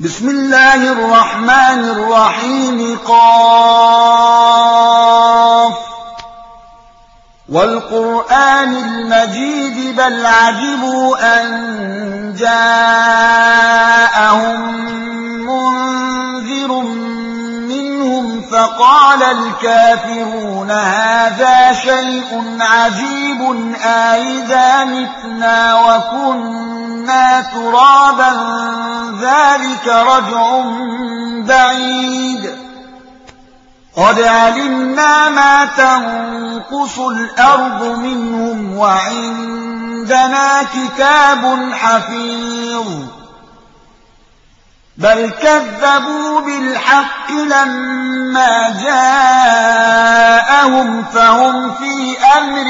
بسم الله الرحمن الرحيم. قاف والقرآن المجيد بل عجبوا أن جاءهم منذر منهم فقال الكافرون هذا شيء عجيب أإذا متنا وكنا ترابا ذلك رجع بعيد قد علمنا ما تنقص الأرض منهم وعندنا كتاب حفيظ بل كذبوا بالحق لما جاءهم فهم في أمر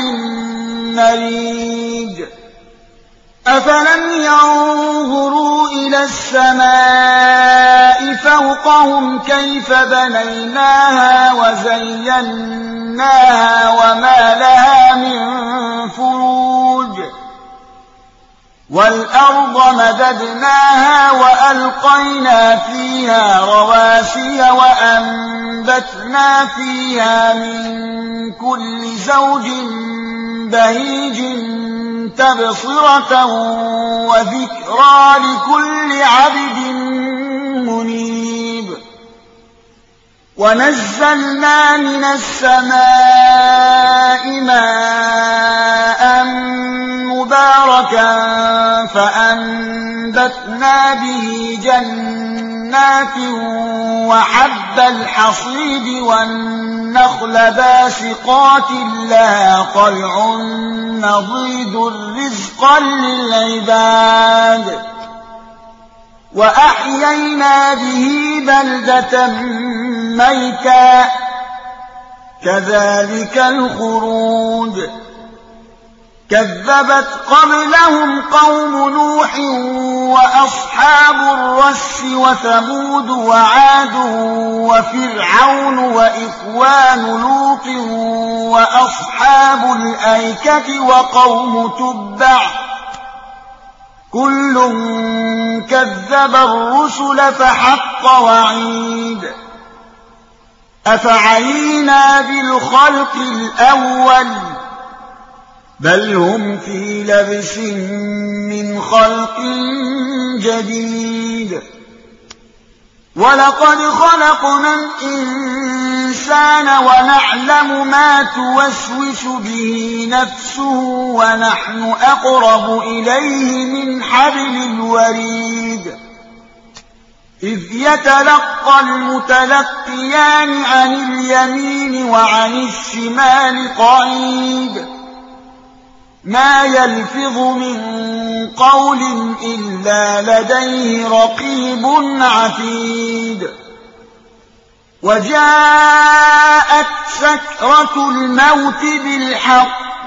مريج أفلم ينظروا إلى السماء فوقهم كيف بنيناها وزيناها وما لها من فروج والأرض مددناها وألقينا فيها رواسي وأنبتنا فيها من كل زوج بهيج تبصرة وذكرى لكل عبد منيب ونزلنا من السماء ماء مباركا فأنبتنا به جنات وحب الحصيد والنخل باسقات لها طلع نضيد رزقا للعباد وأحيينا به بلدة ميتا كذلك الخروج كذبت قبلهم قوم نوح وأصحاب الرس وثمود وعاد وفرعون وإخوان لوط وأصحاب الأيكة وقوم تبع كل كذب الرسل فحق وعيد أفعينا بالخلق الأول بل هم في لبس من خلق جديد ولقد خلقنا الإنسان ونعلم ما توسوس به نفسه ونحن أقرب إليه من حبل الوريد إذ يتلقى المتلقيان عن اليمين وعن الشمال قعيد ما يلفظ من قول إلا لديه رقيب عتيد وجاءت سكرة الموت بالحق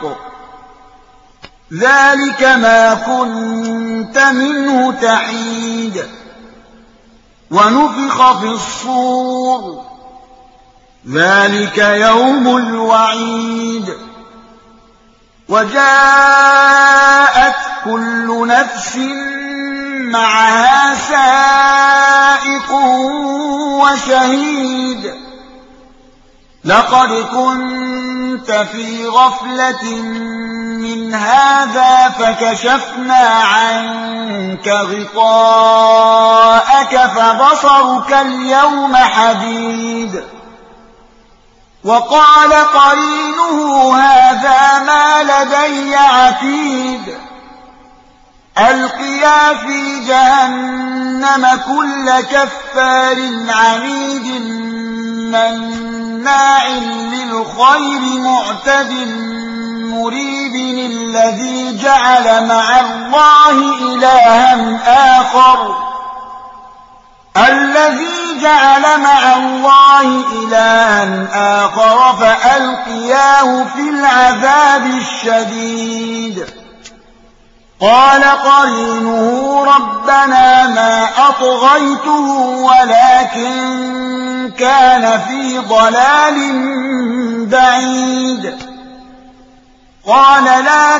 ذلك ما كنت منه تحيد ونفخ في الصور ذلك يوم الوعيد وجاءت كل نفس معها سائق وشهيد لقد كنت في غفلة من هذا فكشفنا عنك غطاءك فبصرك اليوم حديد وقال قرينه هذا ما لدي عتيد ألقيا في جهنم كل كفار عنيد مناع للخير معتد مريب الذي جعل مع الله إلها آخر فألقياه في العذاب الشديد قال قرينه ربنا ما أطغيته ولكن كان في ضلال بعيد قال لا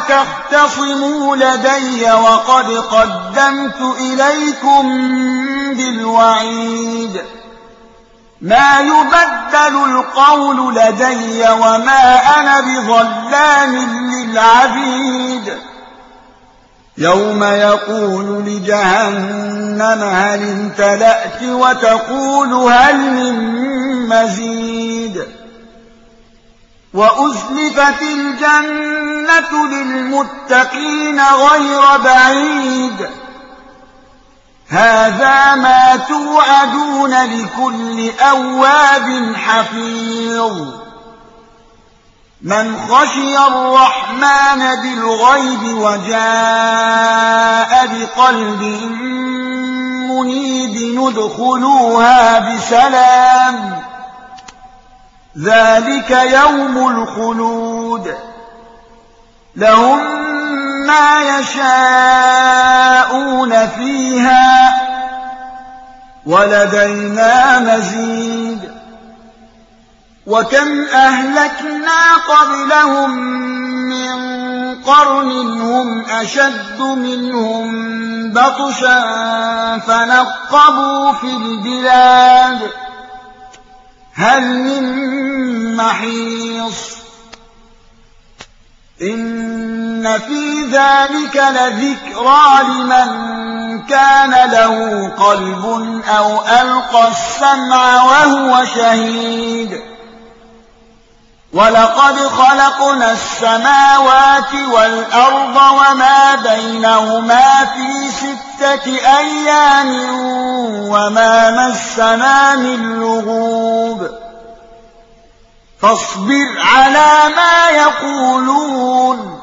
تختصموا لدي وقد قدمت إليكم بالوعيد وعيد ما يبدل القول لدي وما أنا بظلام للعبيد يوم يقول لجهنم هل امتلأت وتقول هل من مزيد وأزلفت الجنة للمتقين غير بعيد هذا ما توعدون لكل أواب حفيظ من خشي الرحمن بالغيب وجاء بقلب منيب ندخلوها بسلام ذلك يوم الخلود لهم ما يشاءون فيها ولدينا مزيد وكم أهلكنا قبلهم من قرن هم أشد منهم بطشا فنقبوا في البلاد هل من محيص إن في ذلك لذكرى لمن كان له قلب أو ألقى السمع وهو شهيد ولقد خلقنا السماوات والأرض وما بينهما في 6 أيام وما مسنا من لغوب فاصبر على ما يقولون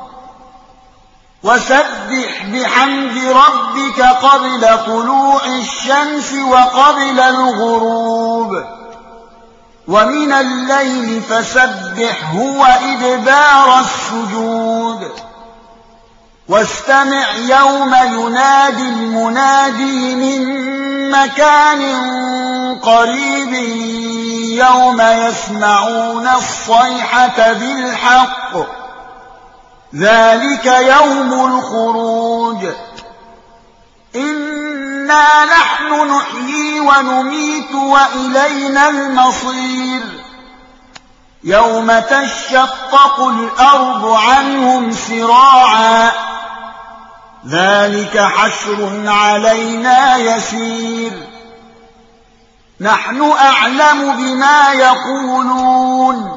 وسبح بحمد ربك قبل طلوع الشمس وقبل الغروب ومن الليل فسبحه وإدبار السجود واستمع يوم ينادي المنادي من مكان قريب يوم يسمعون الصيحة بالحق ذلك يوم الخروج إنا نحن نحيي ونميت وإلينا المصير يوم تشقق الأرض عنهم سراعا ذلك حشر علينا يسير نحن أعلم بما يقولون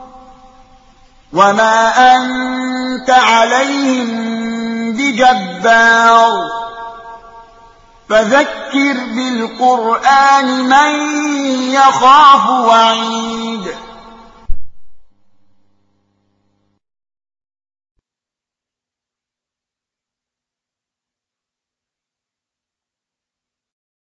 وما أنت عليهم بجبار فذكر بالقرآن من يخاف وعيد